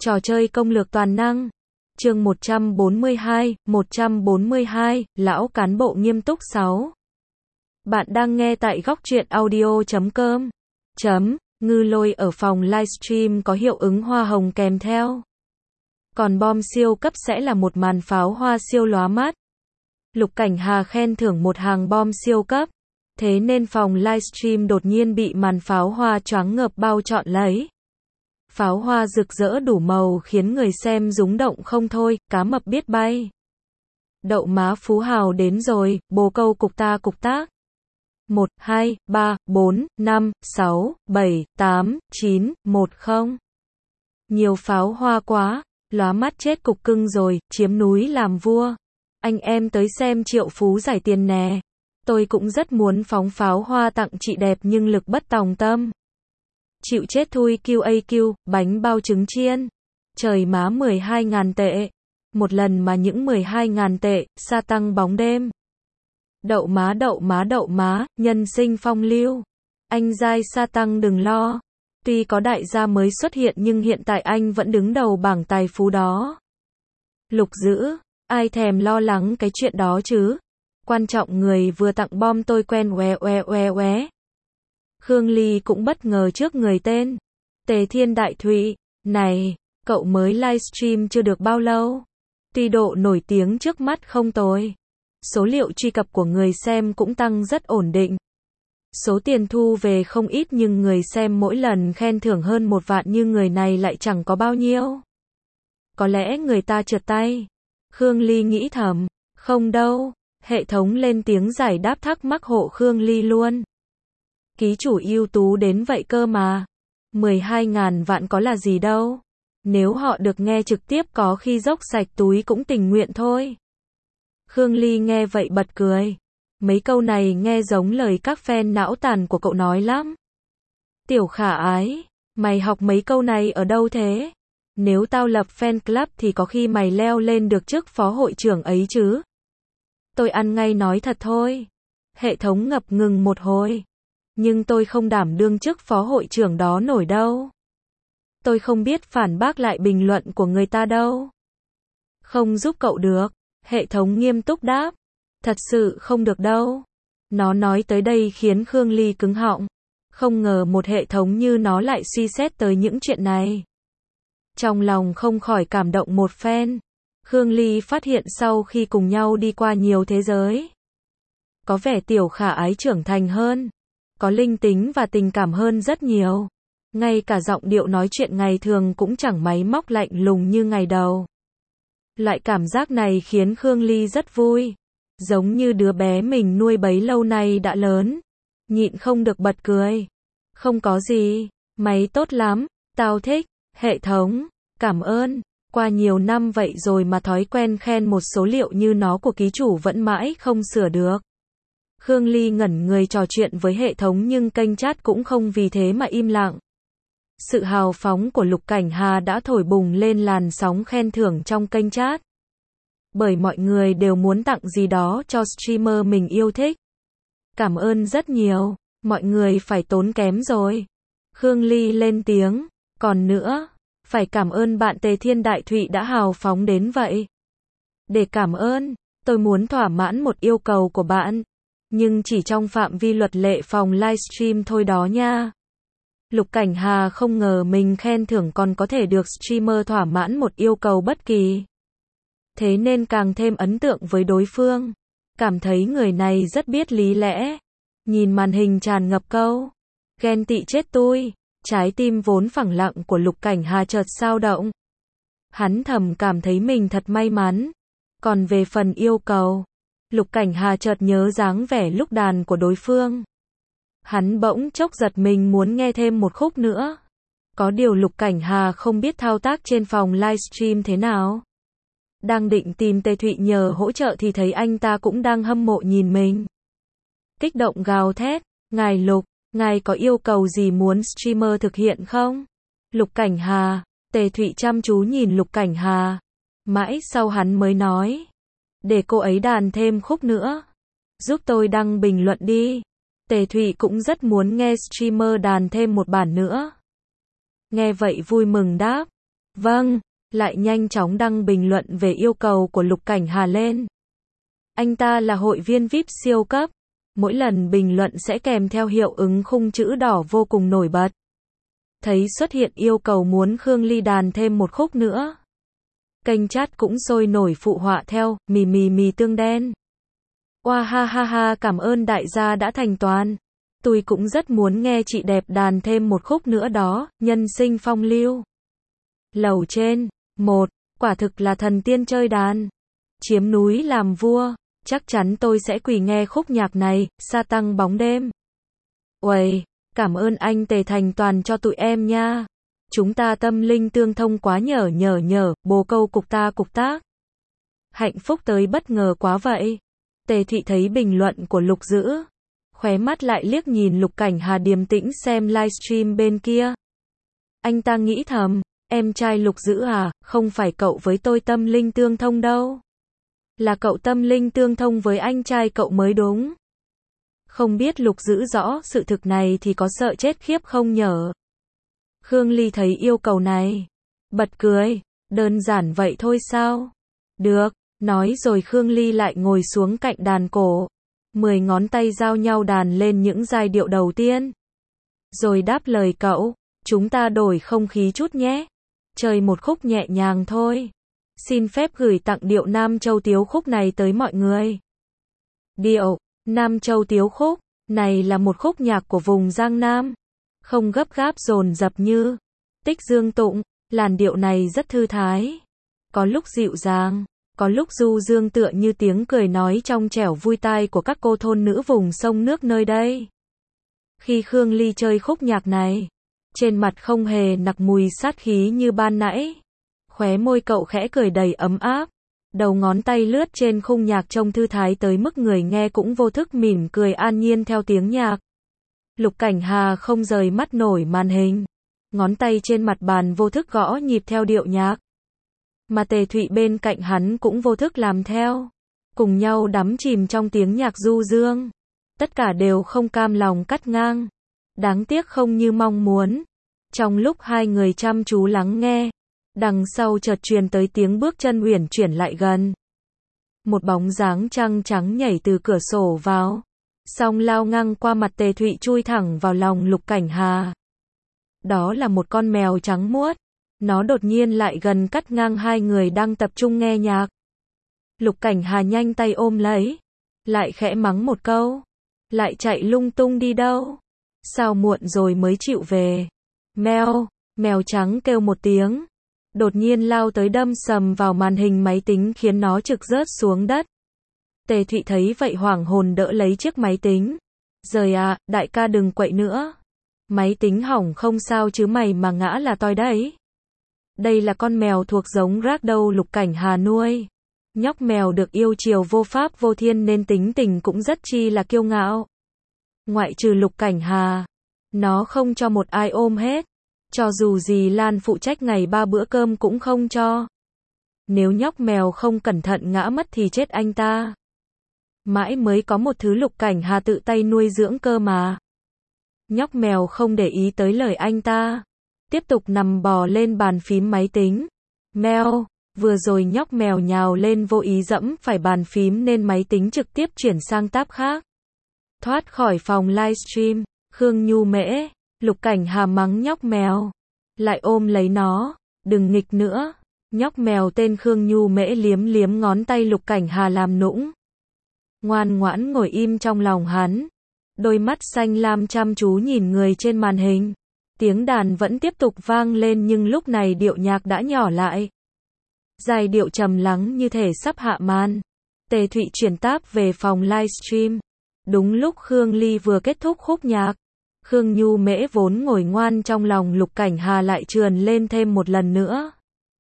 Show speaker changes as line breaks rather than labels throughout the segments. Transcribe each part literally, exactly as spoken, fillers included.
Trò chơi công lược toàn năng. Chương một trăm bốn mươi hai, một trăm bốn mươi hai, lão cán bộ nghiêm túc sáu. Bạn đang nghe tại góc truyện audio chấm com. Chấm, ngư lôi ở phòng livestream có hiệu ứng hoa hồng kèm theo. Còn bom siêu cấp sẽ là một màn pháo hoa siêu lóa mắt. Lục Cảnh Hà khen thưởng một hàng bom siêu cấp. Thế nên phòng livestream đột nhiên bị màn pháo hoa choáng ngợp bao trọn lấy. Pháo hoa rực rỡ đủ màu khiến người xem rúng động không thôi, cá mập biết bay. Đậu má Phú Hào đến rồi, bồ câu cục ta cục tác. một, hai, ba, bốn, năm, sáu, bảy, tám, chín, một không. Nhiều pháo hoa quá, lóa mắt chết cục cưng rồi, chiếm núi làm vua. Anh em tới xem triệu phú giải tiền nè. Tôi cũng rất muốn phóng pháo hoa tặng chị đẹp nhưng lực bất tòng tâm. Chịu chết thui quy a quy, bánh bao trứng chiên. Trời má mười hai ngàn tệ. Một lần mà những mười hai ngàn tệ, sa tăng bóng đêm. Đậu má đậu má đậu má, nhân sinh phong lưu. Anh giai sa tăng đừng lo. Tuy có đại gia mới xuất hiện nhưng hiện tại anh vẫn đứng đầu bảng tài phú đó. Lục Dữ, ai thèm lo lắng cái chuyện đó chứ. Quan trọng người vừa tặng bom tôi quen oe oe oe oe. Khương Ly cũng bất ngờ trước người tên. Tề Thiên Đại Thụy, này, cậu mới livestream chưa được bao lâu. Tuy độ nổi tiếng trước mắt không tồi. Số liệu truy cập của người xem cũng tăng rất ổn định. Số tiền thu về không ít nhưng người xem mỗi lần khen thưởng hơn một vạn như người này lại chẳng có bao nhiêu. Có lẽ người ta trượt tay. Khương Ly nghĩ thầm, không đâu, hệ thống lên tiếng giải đáp thắc mắc hộ Khương Ly luôn. Ký chủ ưu tú đến vậy cơ mà. mười hai ngàn vạn có là gì đâu. Nếu họ được nghe trực tiếp có khi dốc sạch túi cũng tình nguyện thôi. Khương Ly nghe vậy bật cười. Mấy câu này nghe giống lời các fan não tàn của cậu nói lắm. Tiểu Khả Ái, mày học mấy câu này ở đâu thế? Nếu tao lập fan club thì có khi mày leo lên được chức phó hội trưởng ấy chứ. Tôi ăn ngay nói thật thôi. Hệ thống ngập ngừng một hồi. Nhưng tôi không đảm đương chức phó hội trưởng đó nổi đâu. Tôi không biết phản bác lại bình luận của người ta đâu. Không giúp cậu được. Hệ thống nghiêm túc đáp. Thật sự không được đâu. Nó nói tới đây khiến Khương Ly cứng họng. Không ngờ một hệ thống như nó lại suy xét tới những chuyện này. Trong lòng không khỏi cảm động một phen. Khương Ly phát hiện sau khi cùng nhau đi qua nhiều thế giới. Có vẻ Tiểu Khả Ái trưởng thành hơn. Có linh tính và tình cảm hơn rất nhiều. Ngay cả giọng điệu nói chuyện ngày thường cũng chẳng máy móc lạnh lùng như ngày đầu. Loại cảm giác này khiến Khương Ly rất vui. Giống như đứa bé mình nuôi bấy lâu nay đã lớn. Nhịn không được bật cười. Không có gì, mày tốt lắm, tao thích, hệ thống, cảm ơn. Qua nhiều năm vậy rồi mà thói quen khen một số liệu như nó của ký chủ vẫn mãi không sửa được. Khương Ly ngẩn người trò chuyện với hệ thống nhưng kênh chat cũng không vì thế mà im lặng. Sự hào phóng của Lục Cảnh Hà đã thổi bùng lên làn sóng khen thưởng trong kênh chat. Bởi mọi người đều muốn tặng gì đó cho streamer mình yêu thích. Cảm ơn rất nhiều, mọi người phải tốn kém rồi. Khương Ly lên tiếng, còn nữa, phải cảm ơn bạn Tề Thiên Đại Thụy đã hào phóng đến vậy. Để cảm ơn, tôi muốn thỏa mãn một yêu cầu của bạn. Nhưng chỉ trong phạm vi luật lệ phòng livestream thôi đó nha. Lục Cảnh Hà không ngờ mình khen thưởng còn có thể được streamer thỏa mãn một yêu cầu bất kỳ. Thế nên càng thêm ấn tượng với đối phương. Cảm thấy người này rất biết lý lẽ. Nhìn màn hình tràn ngập câu. Ghen tị chết tui. Trái tim vốn phẳng lặng của Lục Cảnh Hà chợt xao động. Hắn thầm cảm thấy mình thật may mắn. Còn về phần yêu cầu. Lục Cảnh Hà chợt nhớ dáng vẻ lúc đàn của đối phương. Hắn bỗng chốc giật mình muốn nghe thêm một khúc nữa. Có điều Lục Cảnh Hà không biết thao tác trên phòng livestream thế nào. Đang định tìm Tề Thụy nhờ hỗ trợ thì thấy anh ta cũng đang hâm mộ nhìn mình. Kích động gào thét, ngài Lục, ngài có yêu cầu gì muốn streamer thực hiện không? Lục Cảnh Hà, Tề Thụy chăm chú nhìn Lục Cảnh Hà. Mãi sau hắn mới nói. Để cô ấy đàn thêm khúc nữa. Giúp tôi đăng bình luận đi. Tề Thụy cũng rất muốn nghe streamer đàn thêm một bản nữa. Nghe vậy vui mừng đáp. Vâng, lại nhanh chóng đăng bình luận về yêu cầu của Lục Cảnh Hà lên. Anh ta là hội viên vi ai pi siêu cấp, mỗi lần bình luận sẽ kèm theo hiệu ứng khung chữ đỏ vô cùng nổi bật. Thấy xuất hiện yêu cầu muốn Khương Ly đàn thêm một khúc nữa. Kênh chat cũng sôi nổi phụ họa theo, mì mì mì tương đen. Oa ha ha ha, cảm ơn đại gia đã thành toàn. Tôi cũng rất muốn nghe chị đẹp đàn thêm một khúc nữa đó, nhân sinh phong lưu. Lầu trên, một, quả thực là thần tiên chơi đàn. Chiếm núi làm vua, chắc chắn tôi sẽ quỳ nghe khúc nhạc này, sa tăng bóng đêm. Uầy, cảm ơn anh Tề thành toàn cho tụi em nha. Chúng ta tâm linh tương thông quá nhở nhở nhở, bồ câu cục ta cục tác. Hạnh phúc tới bất ngờ quá vậy. Tề Thị thấy bình luận của Lục Dữ, khóe mắt lại liếc nhìn Lục Cảnh Hà điềm tĩnh xem livestream bên kia. Anh ta nghĩ thầm, em trai Lục Dữ à, không phải cậu với tôi tâm linh tương thông đâu. Là cậu tâm linh tương thông với anh trai cậu mới đúng. Không biết Lục Dữ rõ sự thực này thì có sợ chết khiếp không nhở? Khương Ly thấy yêu cầu này, bật cười, đơn giản vậy thôi sao? Được, nói rồi Khương Ly lại ngồi xuống cạnh đàn cổ. Mười ngón tay giao nhau đàn lên những giai điệu đầu tiên. Rồi đáp lời cậu, chúng ta đổi không khí chút nhé. Chơi một khúc nhẹ nhàng thôi. Xin phép gửi tặng điệu Nam Châu Tiếu Khúc này tới mọi người. Điệu Nam Châu Tiếu Khúc này là một khúc nhạc của vùng Giang Nam. Không gấp gáp dồn dập như Tích Dương Tụng, làn điệu này rất thư thái. Có lúc dịu dàng, có lúc du dương tựa như tiếng cười nói trong trẻo vui tai của các cô thôn nữ vùng sông nước nơi đây. Khi Khương Ly chơi khúc nhạc này, trên mặt không hề nặc mùi sát khí như ban nãy. Khóe môi cậu khẽ cười đầy ấm áp. Đầu ngón tay lướt trên khung nhạc trông thư thái tới mức người nghe cũng vô thức mỉm cười an nhiên theo tiếng nhạc. Lục Cảnh Hà không rời mắt nổi màn hình. Ngón tay trên mặt bàn vô thức gõ nhịp theo điệu nhạc. Mà Tề Thụy bên cạnh hắn cũng vô thức làm theo. Cùng nhau đắm chìm trong tiếng nhạc du dương. Tất cả đều không cam lòng cắt ngang. Đáng tiếc không như mong muốn. Trong lúc hai người chăm chú lắng nghe, đằng sau chợt truyền tới tiếng bước chân uyển chuyển lại gần. Một bóng dáng trăng trắng nhảy từ cửa sổ vào. Xong lao ngang qua mặt Tề Thụy chui thẳng vào lòng Lục Cảnh Hà. Đó là một con mèo trắng muốt. Nó đột nhiên lại gần cắt ngang hai người đang tập trung nghe nhạc. Lục Cảnh Hà nhanh tay ôm lấy. Lại khẽ mắng một câu. Lại chạy lung tung đi đâu? Sao muộn rồi mới chịu về? Mèo, mèo trắng kêu một tiếng. Đột nhiên lao tới đâm sầm vào màn hình máy tính khiến nó trực rớt xuống đất. Tề Thụy thấy vậy hoảng hồn đỡ lấy chiếc máy tính. Giời à, đại ca đừng quậy nữa. Máy tính hỏng không sao chứ mày mà ngã là toi đấy. Đây là con mèo thuộc giống Ragdoll Lục Cảnh Hà nuôi. Nhóc mèo được yêu chiều vô pháp vô thiên nên tính tình cũng rất chi là kiêu ngạo. Ngoại trừ Lục Cảnh Hà, nó không cho một ai ôm hết. Cho dù dì Lan phụ trách ngày ba bữa cơm cũng không cho. Nếu nhóc mèo không cẩn thận ngã mất thì chết anh ta. Mãi mới có một thứ Lục Cảnh Hà tự tay nuôi dưỡng cơ mà. Nhóc mèo không để ý tới lời anh ta. Tiếp tục nằm bò lên bàn phím máy tính. Mèo, vừa rồi nhóc mèo nhào lên vô ý dẫm phải bàn phím nên máy tính trực tiếp chuyển sang tab khác. Thoát khỏi phòng livestream, Khương Nhu Mễ, Lục Cảnh Hà mắng nhóc mèo. Lại ôm lấy nó, đừng nghịch nữa. Nhóc mèo tên Khương Nhu Mễ liếm liếm ngón tay Lục Cảnh Hà làm nũng. Ngoan ngoãn ngồi im trong lòng hắn. Đôi mắt xanh lam chăm chú nhìn người trên màn hình. Tiếng đàn vẫn tiếp tục vang lên nhưng lúc này điệu nhạc đã nhỏ lại. Giai điệu trầm lắng như thể sắp hạ màn. Tề Thụy chuyển tab về phòng livestream. Đúng lúc Khương Ly vừa kết thúc khúc nhạc. Khương Nhu Mễ vốn ngồi ngoan trong lòng Lục Cảnh Hà lại trườn lên thêm một lần nữa.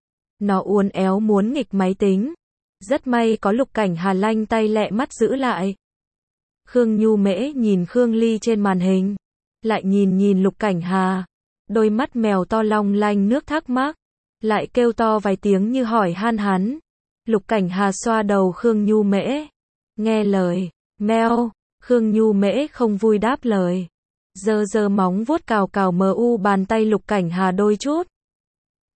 Nó uốn éo muốn nghịch máy tính. Rất may có Lục Cảnh Hà lanh tay lẹ mắt giữ lại. Khương Nhu Mễ nhìn Khương Ly trên màn hình. Lại nhìn nhìn Lục Cảnh Hà. Đôi mắt mèo to long lanh nước thắc mắc. Lại kêu to vài tiếng như hỏi han hắn. Lục Cảnh Hà xoa đầu Khương Nhu Mễ. Nghe lời, mèo. Khương Nhu Mễ không vui đáp lời. Giơ giơ móng vuốt cào cào mờ u bàn tay Lục Cảnh Hà đôi chút.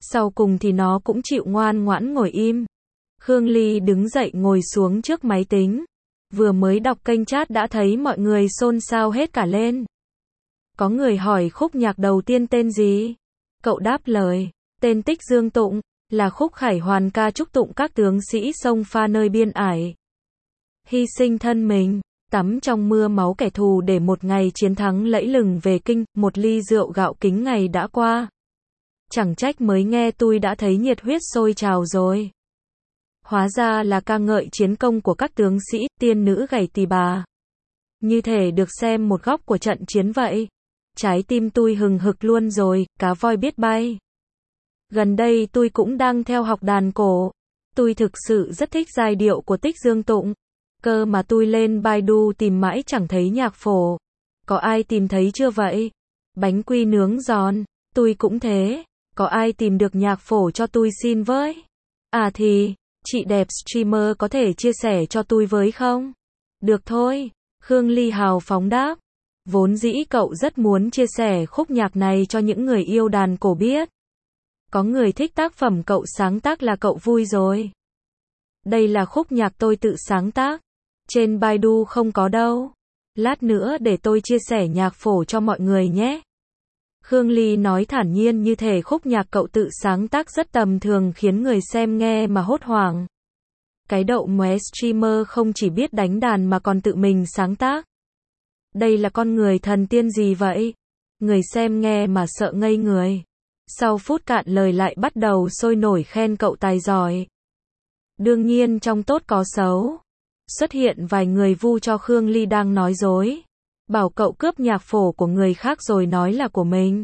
Sau cùng thì nó cũng chịu ngoan ngoãn ngồi im. Khương Ly đứng dậy ngồi xuống trước máy tính. Vừa mới đọc kênh chat đã thấy mọi người xôn xao hết cả lên. Có người hỏi khúc nhạc đầu tiên tên gì? Cậu đáp lời, tên Tích Dương Tụng, là khúc khải hoàn ca chúc tụng các tướng sĩ sông pha nơi biên ải. Hy sinh thân mình, tắm trong mưa máu kẻ thù để một ngày chiến thắng lẫy lừng về kinh, một ly rượu gạo kính ngày đã qua. Chẳng trách mới nghe tôi đã thấy nhiệt huyết sôi trào rồi. Hóa ra là ca ngợi chiến công của các tướng sĩ, tiên nữ gảy tỳ bà. Như thể được xem một góc của trận chiến vậy. Trái tim tôi hừng hực luôn rồi, cá voi biết bay. Gần đây tôi cũng đang theo học đàn cổ. Tôi thực sự rất thích giai điệu của Tích Dương Tụng. Cơ mà tôi lên Baidu tìm mãi chẳng thấy nhạc phổ. Có ai tìm thấy chưa vậy? Bánh quy nướng giòn, tôi cũng thế. Có ai tìm được nhạc phổ cho tôi xin với? À thì, chị đẹp streamer có thể chia sẻ cho tôi với không? Được thôi, Khương Ly hào phóng đáp. Vốn dĩ cậu rất muốn chia sẻ khúc nhạc này cho những người yêu đàn cổ biết. Có người thích tác phẩm cậu sáng tác là cậu vui rồi. Đây là khúc nhạc tôi tự sáng tác. Trên Baidu không có đâu. Lát nữa để tôi chia sẻ nhạc phổ cho mọi người nhé. Khương Ly nói thản nhiên như thể khúc nhạc cậu tự sáng tác rất tầm thường khiến người xem nghe mà hốt hoảng. Cái đậu mé streamer không chỉ biết đánh đàn mà còn tự mình sáng tác. Đây là con người thần tiên gì vậy? Người xem nghe mà sợ ngây người. Sau phút cạn lời lại bắt đầu sôi nổi khen cậu tài giỏi. Đương nhiên trong tốt có xấu. Xuất hiện vài người vu cho Khương Ly đang nói dối. Bảo cậu cướp nhạc phổ của người khác rồi nói là của mình.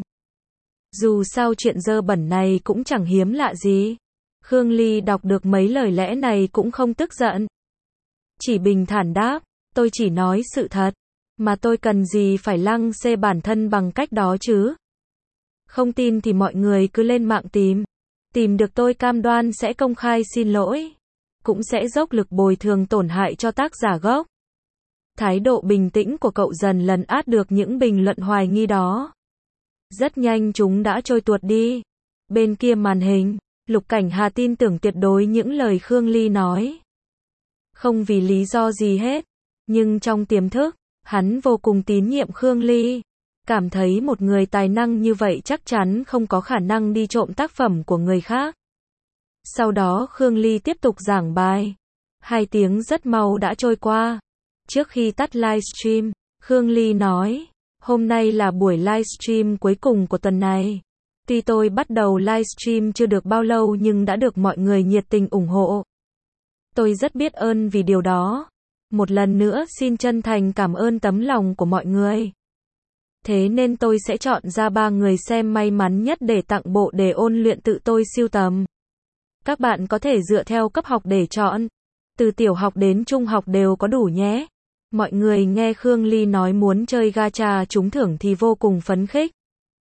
Dù sao chuyện dơ bẩn này cũng chẳng hiếm lạ gì. Khương Ly đọc được mấy lời lẽ này cũng không tức giận. Chỉ bình thản đáp, tôi chỉ nói sự thật. Mà tôi cần gì phải lăng xê bản thân bằng cách đó chứ? Không tin thì mọi người cứ lên mạng tìm. Tìm được tôi cam đoan sẽ công khai xin lỗi. Cũng sẽ dốc lực bồi thường tổn hại cho tác giả gốc. Thái độ bình tĩnh của cậu dần lấn át được những bình luận hoài nghi đó. Rất nhanh chúng đã trôi tuột đi. Bên kia màn hình, Lục Cảnh Hà tin tưởng tuyệt đối những lời Khương Ly nói. Không vì lý do gì hết. Nhưng trong tiềm thức, hắn vô cùng tín nhiệm Khương Ly. Cảm thấy một người tài năng như vậy chắc chắn không có khả năng đi trộm tác phẩm của người khác. Sau đó Khương Ly tiếp tục giảng bài. Hai tiếng rất mau đã trôi qua. Trước khi tắt livestream, Khương Ly nói, hôm nay là buổi livestream cuối cùng của tuần này. Tuy tôi bắt đầu livestream chưa được bao lâu nhưng đã được mọi người nhiệt tình ủng hộ. Tôi rất biết ơn vì điều đó. Một lần nữa xin chân thành cảm ơn tấm lòng của mọi người. Thế nên tôi sẽ chọn ra ba người xem may mắn nhất để tặng bộ đề ôn luyện tự tôi sưu tầm. Các bạn có thể dựa theo cấp học để chọn. Từ tiểu học đến trung học đều có đủ nhé. Mọi người nghe Khương Ly nói muốn chơi gacha trúng thưởng thì vô cùng phấn khích.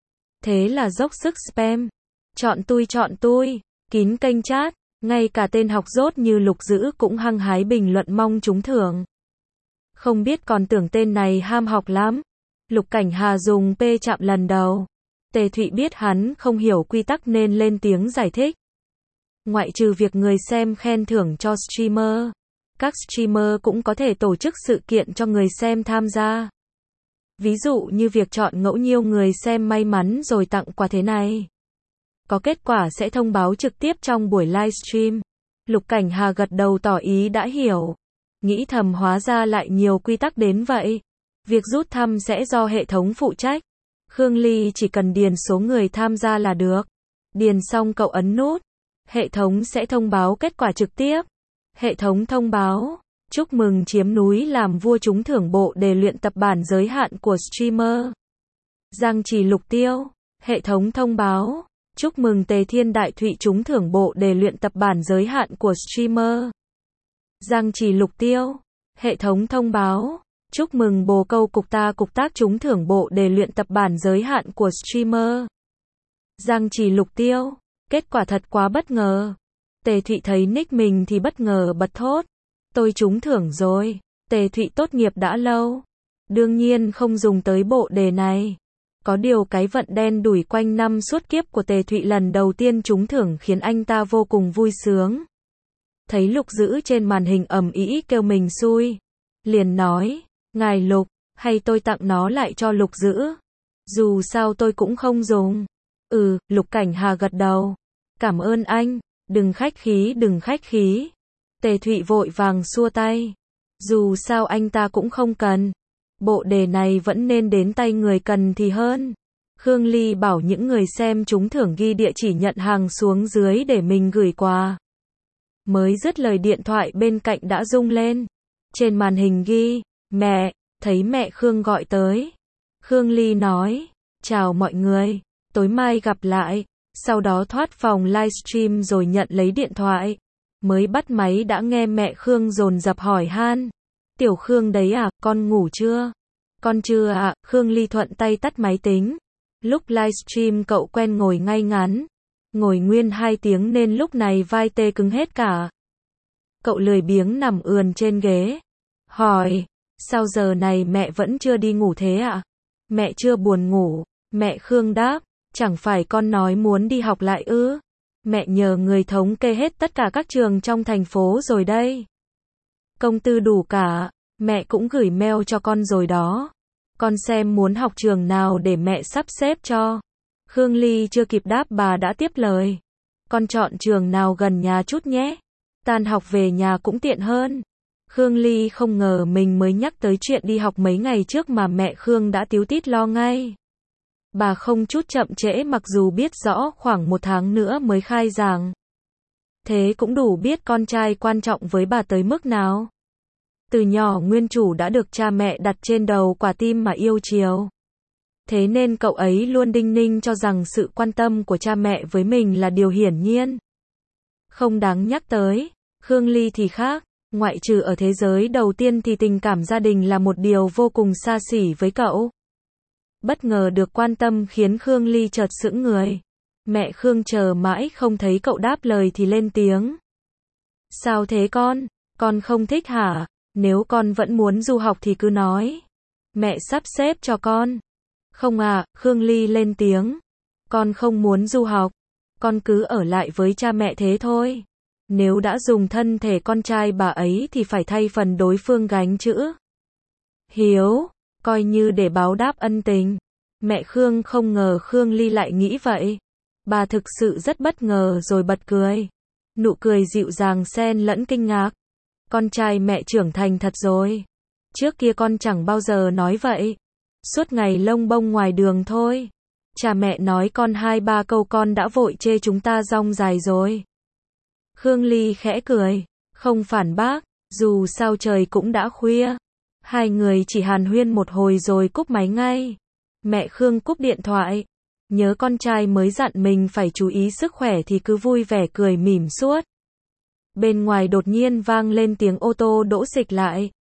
Thế là dốc sức spam. Chọn tôi chọn tôi. Kín kênh chat. Ngay cả tên học dốt như Lục Dữ cũng hăng hái bình luận mong trúng thưởng. Không biết còn tưởng tên này ham học lắm. Lục Cảnh Hà dùng P chạm lần đầu. Tề Thụy biết hắn không hiểu quy tắc nên lên tiếng giải thích. Ngoại trừ việc người xem khen thưởng cho streamer, các streamer cũng có thể tổ chức sự kiện cho người xem tham gia. Ví dụ như việc chọn ngẫu nhiên người xem may mắn rồi tặng quà thế này. Có kết quả sẽ thông báo trực tiếp trong buổi livestream. Lục Cảnh Hà gật đầu tỏ ý đã hiểu. Nghĩ thầm hóa ra lại nhiều quy tắc đến vậy. Việc rút thăm sẽ do hệ thống phụ trách. Khương Ly chỉ cần điền số người tham gia là được. Điền xong cậu ấn nút. Hệ thống sẽ thông báo kết quả trực tiếp. Hệ thống thông báo. Chúc mừng chiếm núi làm vua trúng thưởng bộ đề luyện tập bản giới hạn của streamer. Giang Trì Lục Tiêu. Hệ thống thông báo. Chúc mừng Tề Thiên Đại Thụy trúng thưởng bộ đề luyện tập bản giới hạn của streamer. Giang Trì Lục Tiêu. Hệ thống thông báo. Chúc mừng Bồ Câu Cục Ta Cục Tác trúng thưởng bộ đề luyện tập bản giới hạn của streamer. Giang Trì Lục Tiêu. Kết quả thật quá bất ngờ. Tề Thụy thấy nick mình thì bất ngờ bật thốt. Tôi trúng thưởng rồi. Tề Thụy tốt nghiệp đã lâu. Đương nhiên không dùng tới bộ đề này. Có điều cái vận đen đủi quanh năm suốt kiếp của Tề Thụy lần đầu tiên trúng thưởng khiến anh ta vô cùng vui sướng. Thấy Lục Dữ trên màn hình ầm ĩ kêu mình xui. Liền nói, ngài Lục, hay tôi tặng nó lại cho Lục Dữ. Dù sao tôi cũng không dùng. Ừ, Lục Cảnh Hà gật đầu. Cảm ơn anh, đừng khách khí đừng khách khí. Tề Thụy vội vàng xua tay. Dù sao anh ta cũng không cần. Bộ đề này vẫn nên đến tay người cần thì hơn. Khương Ly bảo những người xem trúng thưởng ghi địa chỉ nhận hàng xuống dưới để mình gửi quà. Mới dứt lời điện thoại bên cạnh đã rung lên. Trên màn hình ghi, mẹ, thấy mẹ Khương gọi tới. Khương Ly nói, chào mọi người, tối mai gặp lại. Sau đó thoát phòng livestream rồi nhận lấy điện thoại. Mới bắt máy đã nghe mẹ Khương dồn dập hỏi han. Tiểu Khương đấy à, con ngủ chưa? Con chưa ạ, à, Khương Ly thuận tay tắt máy tính. Lúc livestream cậu quen ngồi ngay ngắn. Ngồi nguyên hai tiếng nên lúc này vai tê cứng hết cả. Cậu lười biếng nằm ườn trên ghế. Hỏi, sao giờ này mẹ vẫn chưa đi ngủ thế ạ? À? Mẹ chưa buồn ngủ. Mẹ Khương đáp, chẳng phải con nói muốn đi học lại ư? Mẹ nhờ người thống kê hết tất cả các trường trong thành phố rồi đây. Công tư đủ cả, mẹ cũng gửi mail cho con rồi đó. Con xem muốn học trường nào để mẹ sắp xếp cho. Khương Ly chưa kịp đáp bà đã tiếp lời. Con chọn trường nào gần nhà chút nhé. Tan học về nhà cũng tiện hơn. Khương Ly không ngờ mình mới nhắc tới chuyện đi học mấy ngày trước mà mẹ Khương đã tíu tít lo ngay. Bà không chút chậm trễ mặc dù biết rõ khoảng một tháng nữa mới khai giảng. Thế cũng đủ biết con trai quan trọng với bà tới mức nào. Từ nhỏ nguyên chủ đã được cha mẹ đặt trên đầu quả tim mà yêu chiều. Thế nên cậu ấy luôn đinh ninh cho rằng sự quan tâm của cha mẹ với mình là điều hiển nhiên. Không đáng nhắc tới. Khương Ly thì khác. Ngoại trừ ở thế giới đầu tiên thì tình cảm gia đình là một điều vô cùng xa xỉ với cậu. Bất ngờ được quan tâm khiến Khương Ly chợt sững người. Mẹ Khương chờ mãi không thấy cậu đáp lời thì lên tiếng. Sao thế con? Con không thích hả? Nếu con vẫn muốn du học thì cứ nói. Mẹ sắp xếp cho con. Không à, Khương Ly lên tiếng. Con không muốn du học. Con cứ ở lại với cha mẹ thế thôi. Nếu đã dùng thân thể con trai bà ấy thì phải thay phần đối phương gánh chữ. Hiếu, coi như để báo đáp ân tình. Mẹ Khương không ngờ Khương Ly lại nghĩ vậy. Bà thực sự rất bất ngờ rồi bật cười. Nụ cười dịu dàng xen lẫn kinh ngạc. Con trai mẹ trưởng thành thật rồi. Trước kia con chẳng bao giờ nói vậy. Suốt ngày lông bông ngoài đường thôi. Cha mẹ nói con hai ba câu con đã vội chê chúng ta rong dài rồi. Khương Ly khẽ cười. Không phản bác. Dù sao trời cũng đã khuya. Hai người chỉ hàn huyên một hồi rồi cúp máy ngay. Mẹ Khương cúp điện thoại. Nhớ con trai mới dặn mình phải chú ý sức khỏe thì cứ vui vẻ cười mỉm suốt. Bên ngoài đột nhiên vang lên tiếng ô tô đỗ xịch lại.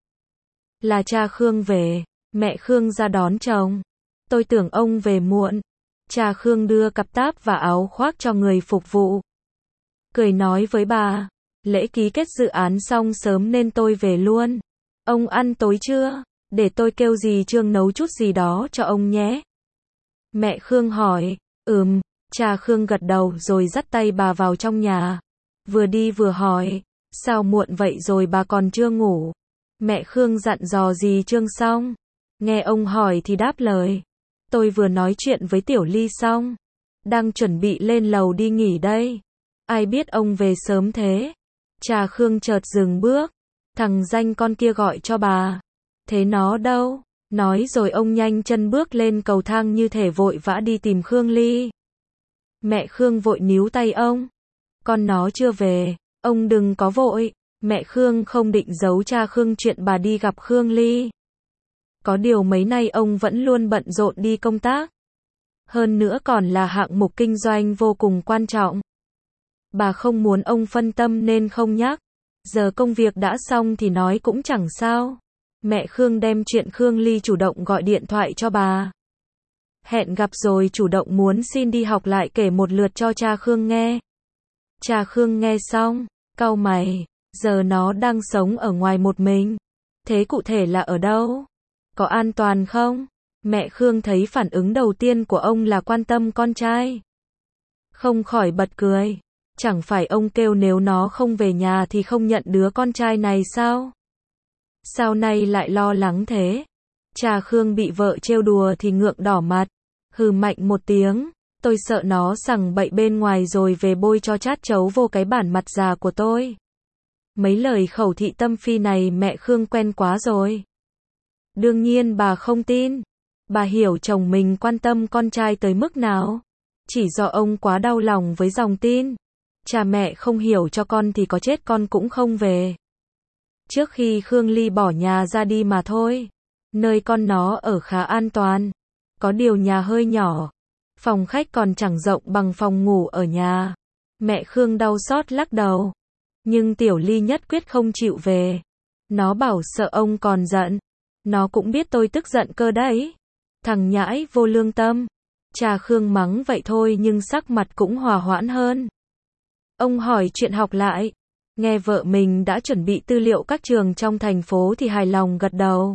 Là cha Khương về. Mẹ Khương ra đón chồng. Tôi tưởng ông về muộn. Cha Khương đưa cặp táp và áo khoác cho người phục vụ. Cười nói với bà. Lễ ký kết dự án xong sớm nên tôi về luôn. Ông ăn tối chưa? Để tôi kêu dì Trương nấu chút gì đó cho ông nhé. Mẹ Khương hỏi. Ừm, cha Khương gật đầu rồi dắt tay bà vào trong nhà. Vừa đi vừa hỏi. Sao muộn vậy rồi bà còn chưa ngủ? Mẹ Khương dặn dò dì Trương xong. Nghe ông hỏi thì đáp lời. Tôi vừa nói chuyện với Tiểu Ly xong. Đang chuẩn bị lên lầu đi nghỉ đây. Ai biết ông về sớm thế? Cha Khương chợt dừng bước. Thằng danh con kia gọi cho bà. Thế nó đâu? Nói rồi ông nhanh chân bước lên cầu thang như thể vội vã đi tìm Khương Ly. Mẹ Khương vội níu tay ông. Con nó chưa về, ông đừng có vội. Mẹ Khương không định giấu cha Khương chuyện bà đi gặp Khương Ly. Có điều mấy nay ông vẫn luôn bận rộn đi công tác. Hơn nữa còn là hạng mục kinh doanh vô cùng quan trọng. Bà không muốn ông phân tâm nên không nhắc. Giờ công việc đã xong thì nói cũng chẳng sao. Mẹ Khương đem chuyện Khương Ly chủ động gọi điện thoại cho bà. Hẹn gặp rồi chủ động muốn xin đi học lại kể một lượt cho cha Khương nghe. Cha Khương nghe xong, cau mày, giờ nó đang sống ở ngoài một mình. Thế cụ thể là ở đâu? Có an toàn không? Mẹ Khương thấy phản ứng đầu tiên của ông là quan tâm con trai. Không khỏi bật cười. Chẳng phải ông kêu nếu nó không về nhà thì không nhận đứa con trai này sao? Sao nay lại lo lắng thế? Cha Khương bị vợ trêu đùa thì ngượng đỏ mặt. Hừ mạnh một tiếng. Tôi sợ nó sằng bậy bên ngoài rồi về bôi cho chát chấu vô cái bản mặt già của tôi. Mấy lời khẩu thị tâm phi này mẹ Khương quen quá rồi. Đương nhiên bà không tin. Bà hiểu chồng mình quan tâm con trai tới mức nào. Chỉ do ông quá đau lòng với dòng tin. Cha mẹ không hiểu cho con thì có chết con cũng không về. Trước khi Khương Ly bỏ nhà ra đi mà thôi. Nơi con nó ở khá an toàn. Có điều nhà hơi nhỏ. Phòng khách còn chẳng rộng bằng phòng ngủ ở nhà. Mẹ Khương đau xót lắc đầu. Nhưng Tiểu Ly nhất quyết không chịu về. Nó bảo sợ ông còn giận. Nó cũng biết tôi tức giận cơ đấy. Thằng nhãi vô lương tâm. Cha Khương mắng vậy thôi nhưng sắc mặt cũng hòa hoãn hơn. Ông hỏi chuyện học lại. Nghe vợ mình đã chuẩn bị tư liệu các trường trong thành phố thì hài lòng gật đầu.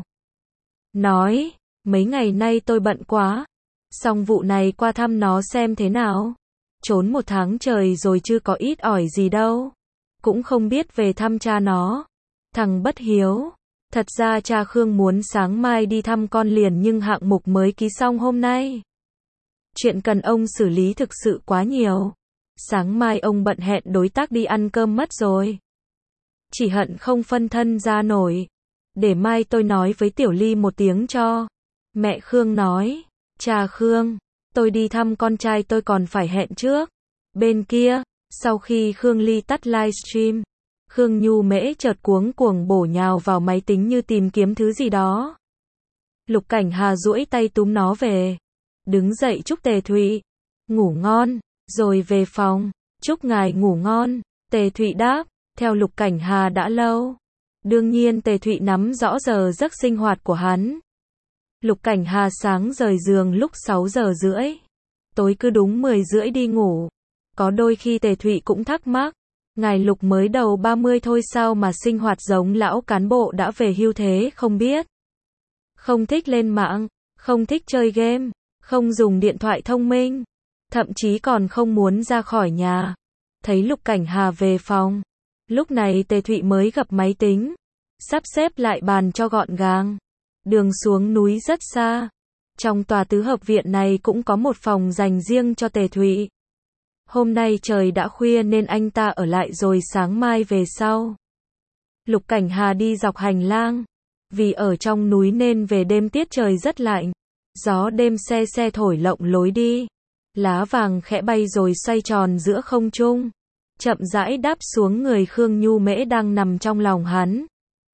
Nói, mấy ngày nay tôi bận quá. Xong vụ này qua thăm nó xem thế nào. Trốn một tháng trời rồi chưa có ít ỏi gì đâu. Cũng không biết về thăm cha nó. Thằng bất hiếu. Thật ra cha Khương muốn sáng mai đi thăm con liền nhưng hạng mục mới ký xong hôm nay. Chuyện cần ông xử lý thực sự quá nhiều. Sáng mai ông bận hẹn đối tác đi ăn cơm mất rồi. Chỉ hận không phân thân ra nổi. Để mai tôi nói với Tiểu Ly một tiếng cho. Mẹ Khương nói. Cha Khương, tôi đi thăm con trai tôi còn phải hẹn trước. Bên kia, sau khi Khương Ly tắt livestream, Khương Nhu Mễ chợt cuống cuồng bổ nhào vào máy tính như tìm kiếm thứ gì đó. Lục Cảnh Hà duỗi tay túm nó về. Đứng dậy chúc Tề Thụy ngủ ngon, rồi về phòng. Chúc ngài ngủ ngon. Tề Thụy đáp, theo Lục Cảnh Hà đã lâu. Đương nhiên Tề Thụy nắm rõ giờ giấc sinh hoạt của hắn. Lục Cảnh Hà sáng rời giường lúc sáu giờ rưỡi. Tối cứ đúng mười rưỡi đi ngủ. Có đôi khi Tề Thụy cũng thắc mắc. Ngài Lục mới đầu ba mươi thôi sao mà sinh hoạt giống lão cán bộ đã về hưu thế không biết. Không thích lên mạng, không thích chơi game, không dùng điện thoại thông minh. Thậm chí còn không muốn ra khỏi nhà. Thấy Lục Cảnh Hà về phòng. Lúc này Tề Thụy mới gập máy tính. Sắp xếp lại bàn cho gọn gàng. Đường xuống núi rất xa. Trong tòa tứ hợp viện này cũng có một phòng dành riêng cho Tề Thụy. Hôm nay trời đã khuya nên anh ta ở lại rồi sáng mai về sau. Lục Cảnh Hà đi dọc hành lang. Vì ở trong núi nên về đêm tiết trời rất lạnh. Gió đêm se se thổi lộng lối đi. Lá vàng khẽ bay rồi xoay tròn giữa không trung. Chậm rãi đáp xuống người Khương Nhu Mễ đang nằm trong lòng hắn.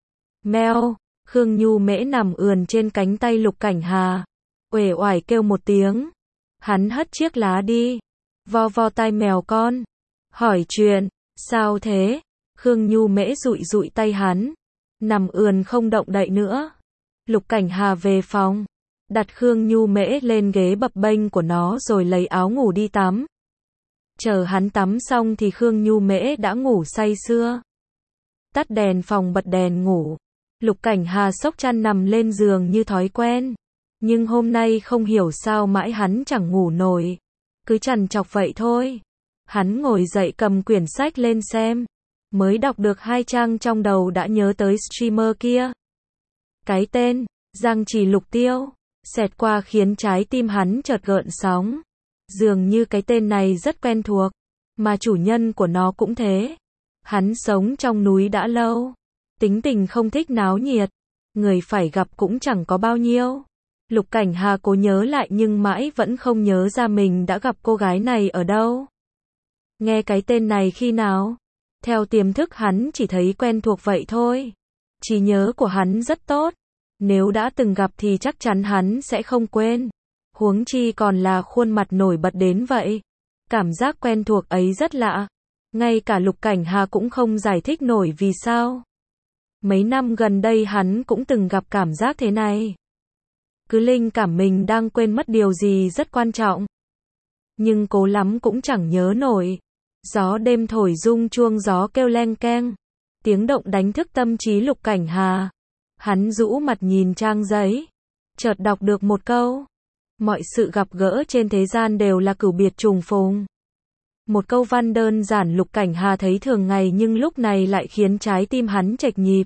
Meo, Khương Nhu Mễ nằm ườn trên cánh tay Lục Cảnh Hà. Uể oải kêu một tiếng. Hắn hất chiếc lá đi. Vo vo tai mèo con. Hỏi chuyện, sao thế? Khương Nhu Mễ dụi dụi tay hắn. Nằm ườn không động đậy nữa. Lục Cảnh Hà về phòng. Đặt Khương Nhu Mễ lên ghế bập bênh của nó rồi lấy áo ngủ đi tắm. Chờ hắn tắm xong thì Khương Nhu Mễ đã ngủ say sưa. Tắt đèn phòng bật đèn ngủ. Lục Cảnh Hà xốc chăn nằm lên giường như thói quen. Nhưng hôm nay không hiểu sao mãi hắn chẳng ngủ nổi. Cứ trằn trọc vậy thôi. Hắn ngồi dậy cầm quyển sách lên xem. Mới đọc được hai trang trong đầu đã nhớ tới streamer kia. Cái tên, Giang Chỉ Lục Tiêu, xẹt qua khiến trái tim hắn chợt gợn sóng. Dường như cái tên này rất quen thuộc. Mà chủ nhân của nó cũng thế. Hắn sống trong núi đã lâu. Tính tình không thích náo nhiệt. Người phải gặp cũng chẳng có bao nhiêu. Lục Cảnh Hà cố nhớ lại nhưng mãi vẫn không nhớ ra mình đã gặp cô gái này ở đâu. Nghe cái tên này khi nào? Theo tiềm thức hắn chỉ thấy quen thuộc vậy thôi. Trí nhớ của hắn rất tốt. Nếu đã từng gặp thì chắc chắn hắn sẽ không quên. Huống chi còn là khuôn mặt nổi bật đến vậy. Cảm giác quen thuộc ấy rất lạ. Ngay cả Lục Cảnh Hà cũng không giải thích nổi vì sao. Mấy năm gần đây hắn cũng từng gặp cảm giác thế này. Cứ linh cảm mình đang quên mất điều gì rất quan trọng. Nhưng cố lắm cũng chẳng nhớ nổi. Gió đêm thổi rung chuông gió kêu leng keng. Tiếng động đánh thức tâm trí Lục Cảnh Hà. Hắn rũ mặt nhìn trang giấy. chợt đọc được một câu. Mọi sự gặp gỡ trên thế gian đều là cửu biệt trùng phùng. Một câu văn đơn giản Lục Cảnh Hà thấy thường ngày nhưng lúc này lại khiến trái tim hắn chệch nhịp.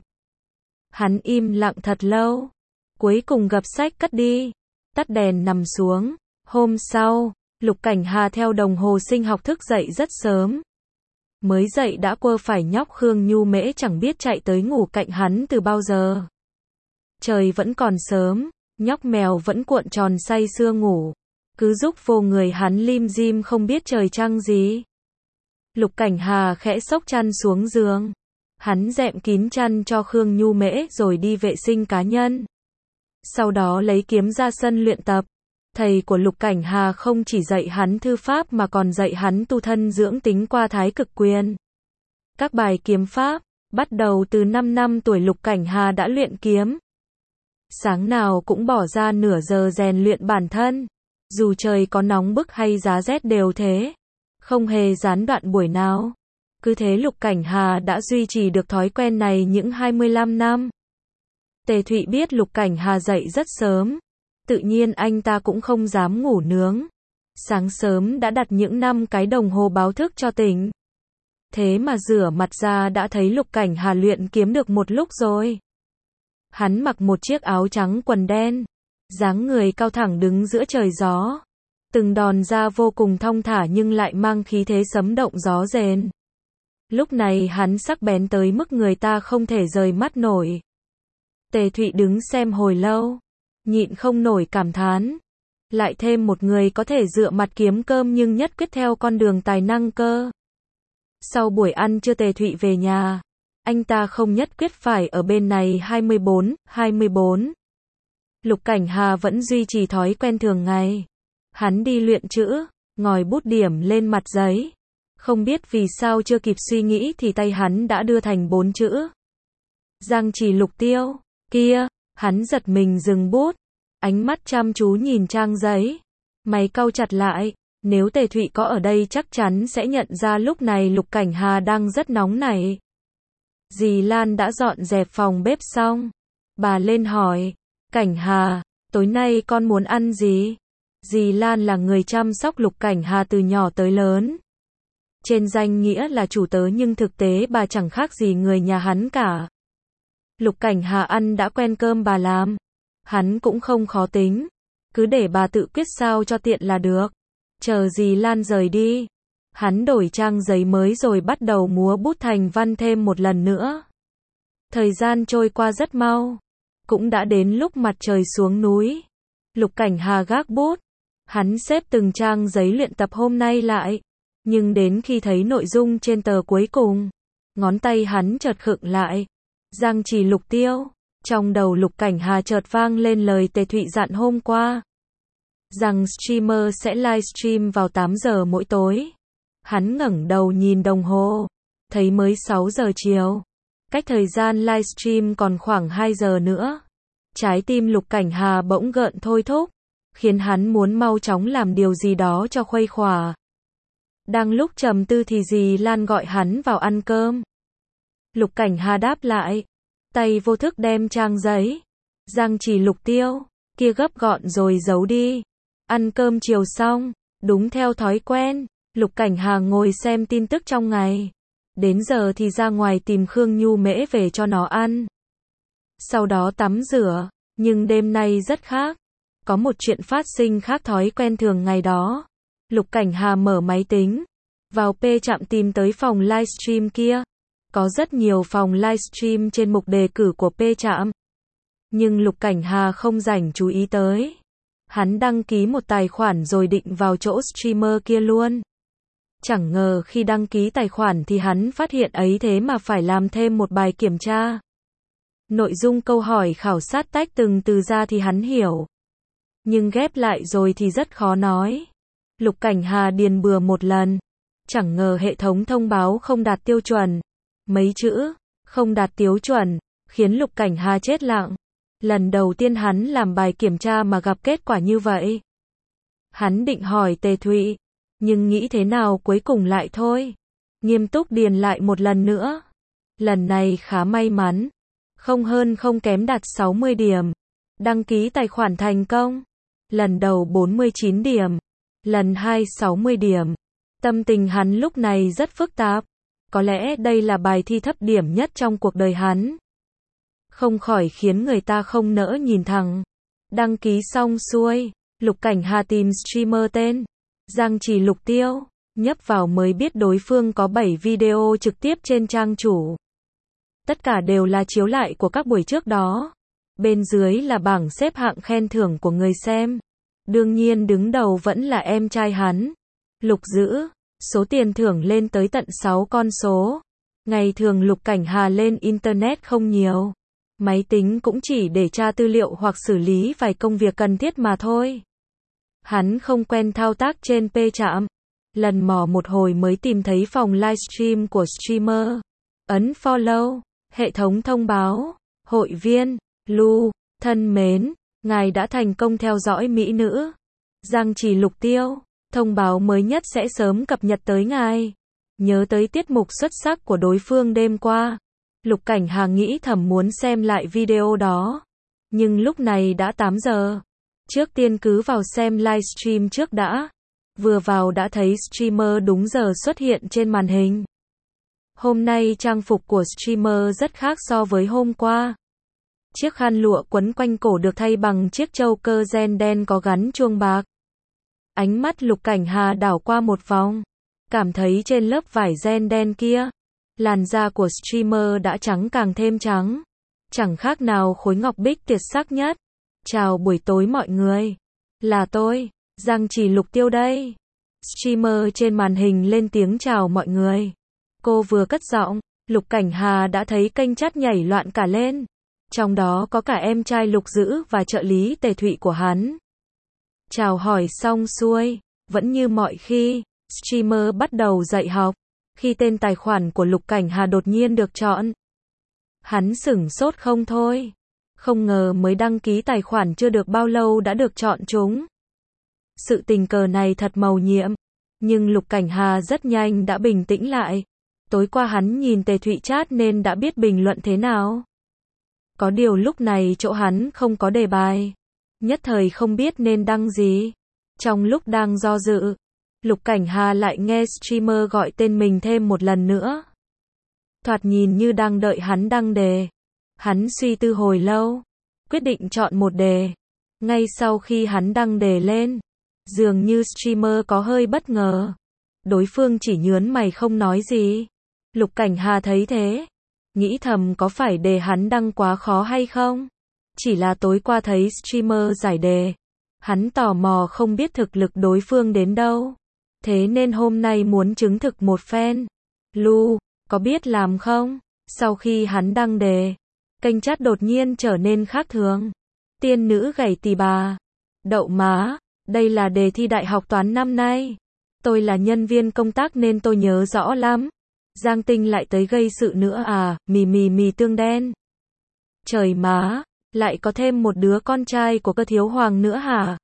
Hắn im lặng thật lâu. Cuối cùng gập sách cất đi. Tắt đèn nằm xuống. Hôm sau, Lục Cảnh Hà theo đồng hồ sinh học thức dậy rất sớm. Mới dậy đã quơ phải nhóc Khương Nhu Mễ chẳng biết chạy tới ngủ cạnh hắn từ bao giờ. Trời vẫn còn sớm, nhóc mèo vẫn cuộn tròn say sưa ngủ. Cứ rúc vô người hắn lim dim không biết trời trăng gì. Lục Cảnh Hà khẽ xốc chăn xuống giường. Hắn dẹm kín chăn cho Khương Nhu Mễ rồi đi vệ sinh cá nhân. Sau đó lấy kiếm ra sân luyện tập. Thầy của Lục Cảnh Hà không chỉ dạy hắn thư pháp mà còn dạy hắn tu thân dưỡng tính qua thái cực quyền. Các bài kiếm pháp, bắt đầu từ năm năm tuổi Lục Cảnh Hà đã luyện kiếm. Sáng nào cũng bỏ ra nửa giờ rèn luyện bản thân. Dù trời có nóng bức hay giá rét đều thế. Không hề gián đoạn buổi nào. Cứ thế Lục Cảnh Hà đã duy trì được thói quen này những hai mươi lăm năm. Tề Thụy biết Lục Cảnh Hà dậy rất sớm. Tự nhiên anh ta cũng không dám ngủ nướng. Sáng sớm đã đặt những năm cái đồng hồ báo thức cho tỉnh. Thế mà rửa mặt ra đã thấy Lục Cảnh Hà luyện kiếm được một lúc rồi. Hắn mặc một chiếc áo trắng quần đen. Dáng người cao thẳng đứng giữa trời gió. Từng đòn ra vô cùng thong thả nhưng lại mang khí thế sấm động gió rền. Lúc này hắn sắc bén tới mức người ta không thể rời mắt nổi. Tề Thụy đứng xem hồi lâu. Nhịn không nổi cảm thán. Lại thêm một người có thể dựa mặt kiếm cơm nhưng nhất quyết theo con đường tài năng cơ. Sau buổi ăn trưa Tề Thụy về nhà. Anh ta không nhất quyết phải ở bên này hai mươi bốn, hai mươi bốn. Lục Cảnh Hà vẫn duy trì thói quen thường ngày. Hắn đi luyện chữ, ngòi bút điểm lên mặt giấy. Không biết vì sao chưa kịp suy nghĩ thì tay hắn đã đưa thành bốn chữ. Giang Trì Lục Tiêu, kia, hắn giật mình dừng bút. Ánh mắt chăm chú nhìn trang giấy. Mày cau chặt lại, nếu Tề Thụy có ở đây chắc chắn sẽ nhận ra lúc này Lục Cảnh Hà đang rất nóng nảy. Dì Lan đã dọn dẹp phòng bếp xong. Bà lên hỏi, Cảnh Hà, tối nay con muốn ăn gì? Dì Lan là người chăm sóc Lục Cảnh Hà từ nhỏ tới lớn. Trên danh nghĩa là chủ tớ nhưng thực tế bà chẳng khác gì người nhà hắn cả. Lục Cảnh Hà ăn đã quen cơm bà làm. Hắn cũng không khó tính. Cứ để bà tự quyết sao cho tiện là được. Chờ dì Lan rời đi. Hắn đổi trang giấy mới rồi bắt đầu múa bút thành văn thêm một lần nữa. Thời gian trôi qua rất mau. Cũng đã đến lúc mặt trời xuống núi. Lục Cảnh Hà gác bút. Hắn xếp từng trang giấy luyện tập hôm nay lại. Nhưng đến khi thấy nội dung trên tờ cuối cùng, ngón tay hắn chợt khựng lại. Giang Trì Lục Tiêu. Trong đầu Lục Cảnh Hà chợt vang lên lời Tề Thụy dặn hôm qua. Rằng streamer sẽ livestream vào tám giờ mỗi tối. Hắn ngẩng đầu nhìn đồng hồ. Thấy mới sáu giờ chiều. Cách thời gian livestream còn khoảng hai giờ nữa. Trái tim Lục Cảnh Hà bỗng gợn thôi thúc. Khiến hắn muốn mau chóng làm điều gì đó cho khuây khỏa. Đang lúc trầm tư thì dì Lan gọi hắn vào ăn cơm. Lục Cảnh Hà đáp lại. Tay vô thức đem trang giấy. Giang Trì Lục Tiêu. Kia gấp gọn rồi giấu đi. Ăn cơm chiều xong. Đúng theo thói quen. Lục Cảnh Hà ngồi xem tin tức trong ngày. Đến giờ thì ra ngoài tìm Khương Nhu Mễ về cho nó ăn. Sau đó tắm rửa. Nhưng đêm nay rất khác. Có một chuyện phát sinh khác thói quen thường ngày đó. Lục Cảnh Hà mở máy tính. Vào P Trạm tìm tới phòng livestream kia. Có rất nhiều phòng livestream trên mục đề cử của P Trạm. Nhưng Lục Cảnh Hà không rảnh chú ý tới. Hắn đăng ký một tài khoản rồi định vào chỗ streamer kia luôn. Chẳng ngờ khi đăng ký tài khoản thì hắn phát hiện ấy thế mà phải làm thêm một bài kiểm tra. Nội dung câu hỏi khảo sát tách từng từ ra thì hắn hiểu. Nhưng ghép lại rồi thì rất khó nói. Lục Cảnh Hà điền bừa một lần. Chẳng ngờ hệ thống thông báo không đạt tiêu chuẩn. Mấy chữ, không đạt tiêu chuẩn, khiến Lục Cảnh Hà chết lặng. Lần đầu tiên hắn làm bài kiểm tra mà gặp kết quả như vậy. Hắn định hỏi Tề Thụy. Nhưng nghĩ thế nào cuối cùng lại thôi. Nghiêm túc điền lại một lần nữa. Lần này khá may mắn. Không hơn không kém đạt sáu mươi điểm. Đăng ký tài khoản thành công. Lần đầu bốn mươi chín điểm. Lần hai sáu mươi điểm. Tâm tình hắn lúc này rất phức tạp. Có lẽ đây là bài thi thấp điểm nhất trong cuộc đời hắn. Không khỏi khiến người ta không nỡ nhìn thẳng. Đăng ký xong xuôi, Lục Cảnh Hà tìm streamer tên Giang Chỉ Lục Tiêu, nhấp vào mới biết đối phương có bảy video trực tiếp trên trang chủ. Tất cả đều là chiếu lại của các buổi trước đó. Bên dưới là bảng xếp hạng khen thưởng của người xem. Đương nhiên đứng đầu vẫn là em trai hắn, Lục Dữ. Số tiền thưởng lên tới tận sáu con số. Ngày thường Lục Cảnh Hà lên internet không nhiều. Máy tính cũng chỉ để tra tư liệu hoặc xử lý vài công việc cần thiết mà thôi. Hắn không quen thao tác trên P chạm. Lần mò một hồi mới tìm thấy phòng livestream của streamer. Ấn follow, hệ thống thông báo, hội viên, Lu, thân mến, ngài đã thành công theo dõi mỹ nữ Giang Chỉ Lục Tiêu. Thông báo mới nhất sẽ sớm cập nhật tới ngài. Nhớ tới tiết mục xuất sắc của đối phương đêm qua. Lục Cảnh Hà nghĩ thầm muốn xem lại video đó. Nhưng lúc này đã tám giờ. Trước tiên cứ vào xem livestream trước đã. Vừa vào đã thấy streamer đúng giờ xuất hiện trên màn hình. Hôm nay trang phục của streamer rất khác so với hôm qua. Chiếc khăn lụa quấn quanh cổ được thay bằng chiếc châu cơ ren đen có gắn chuông bạc. Ánh mắt Lục Cảnh Hà đảo qua một vòng. Cảm thấy trên lớp vải ren đen kia, làn da của streamer đã trắng càng thêm trắng. Chẳng khác nào khối ngọc bích tuyệt sắc nhất. Chào buổi tối mọi người. Là tôi, Giang Chỉ Lục Tiêu đây. Streamer trên màn hình lên tiếng chào mọi người. Cô vừa cất giọng, Lục Cảnh Hà đã thấy kênh chat nhảy loạn cả lên. Trong đó có cả em trai Lục Dữ và trợ lý Tề Thụy của hắn. Chào hỏi xong xuôi, vẫn như mọi khi, streamer bắt đầu dạy học. Khi tên tài khoản của Lục Cảnh Hà đột nhiên được chọn, hắn sửng sốt không thôi. Không ngờ mới đăng ký tài khoản chưa được bao lâu đã được chọn chúng. Sự tình cờ này thật mầu nhiệm. Nhưng Lục Cảnh Hà rất nhanh đã bình tĩnh lại. Tối qua hắn nhìn Tề Thụy chat nên đã biết bình luận thế nào. Có điều lúc này chỗ hắn không có đề bài. Nhất thời không biết nên đăng gì. Trong lúc đang do dự, Lục Cảnh Hà lại nghe streamer gọi tên mình thêm một lần nữa. Thoạt nhìn như đang đợi hắn đăng đề. Hắn suy tư hồi lâu, quyết định chọn một đề. Ngay sau khi hắn đăng đề lên, dường như streamer có hơi bất ngờ. Đối phương chỉ nhướng mày không nói gì. Lục Cảnh Hà thấy thế, nghĩ thầm có phải đề hắn đăng quá khó hay không? Chỉ là tối qua thấy streamer giải đề, hắn tò mò không biết thực lực đối phương đến đâu. Thế nên hôm nay muốn chứng thực một phen. Lu, có biết làm không? Sau khi hắn đăng đề, kênh chat đột nhiên trở nên khác thường. Tiên nữ gảy tỳ bà. Đậu má, đây là đề thi đại học toán năm nay. Tôi là nhân viên công tác nên tôi nhớ rõ lắm. Giang Tinh lại tới gây sự nữa à, mì mì mì tương đen. Trời má, lại có thêm một đứa con trai của cơ thiếu hoàng nữa hả?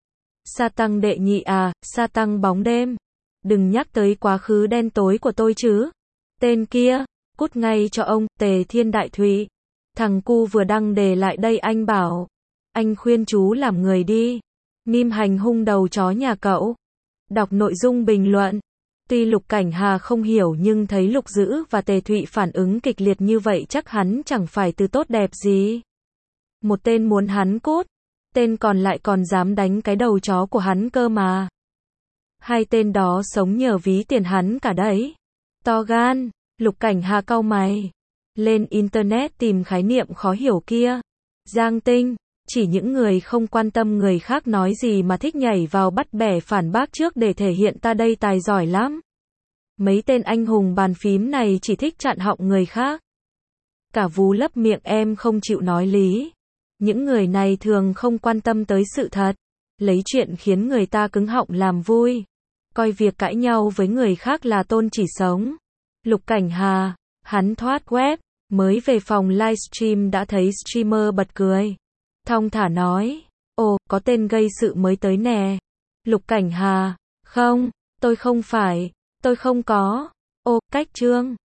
Sa tăng đệ nhị à, sa tăng bóng đêm. Đừng nhắc tới quá khứ đen tối của tôi chứ. Tên kia, cút ngay cho ông, Tề Thiên Đại Thụy. Thằng cu vừa đăng đề lại đây anh bảo. Anh khuyên chú làm người đi. Mim hành hung đầu chó nhà cậu. Đọc nội dung bình luận. Tuy Lục Cảnh Hà không hiểu nhưng thấy Lục Dữ và Tề Thụy phản ứng kịch liệt như vậy chắc hắn chẳng phải từ tốt đẹp gì. Một tên muốn hắn cút, tên còn lại còn dám đánh cái đầu chó của hắn cơ mà. Hai tên đó sống nhờ ví tiền hắn cả đấy. To gan, Lục Cảnh Hà cau mày. Lên internet tìm khái niệm khó hiểu kia. Giang Tinh, chỉ những người không quan tâm người khác nói gì mà thích nhảy vào bắt bẻ phản bác trước để thể hiện ta đây tài giỏi lắm. Mấy tên anh hùng bàn phím này chỉ thích chặn họng người khác. Cả vú lấp miệng em không chịu nói lý. Những người này thường không quan tâm tới sự thật. Lấy chuyện khiến người ta cứng họng làm vui. Coi việc cãi nhau với người khác là tôn chỉ sống. Lục Cảnh Hà, hắn thoát web, mới về phòng livestream đã thấy streamer bật cười. Thong thả nói, ồ, có tên gây sự mới tới nè. Lục Cảnh Hà, không, tôi không phải, tôi không có. Ô, cách trương.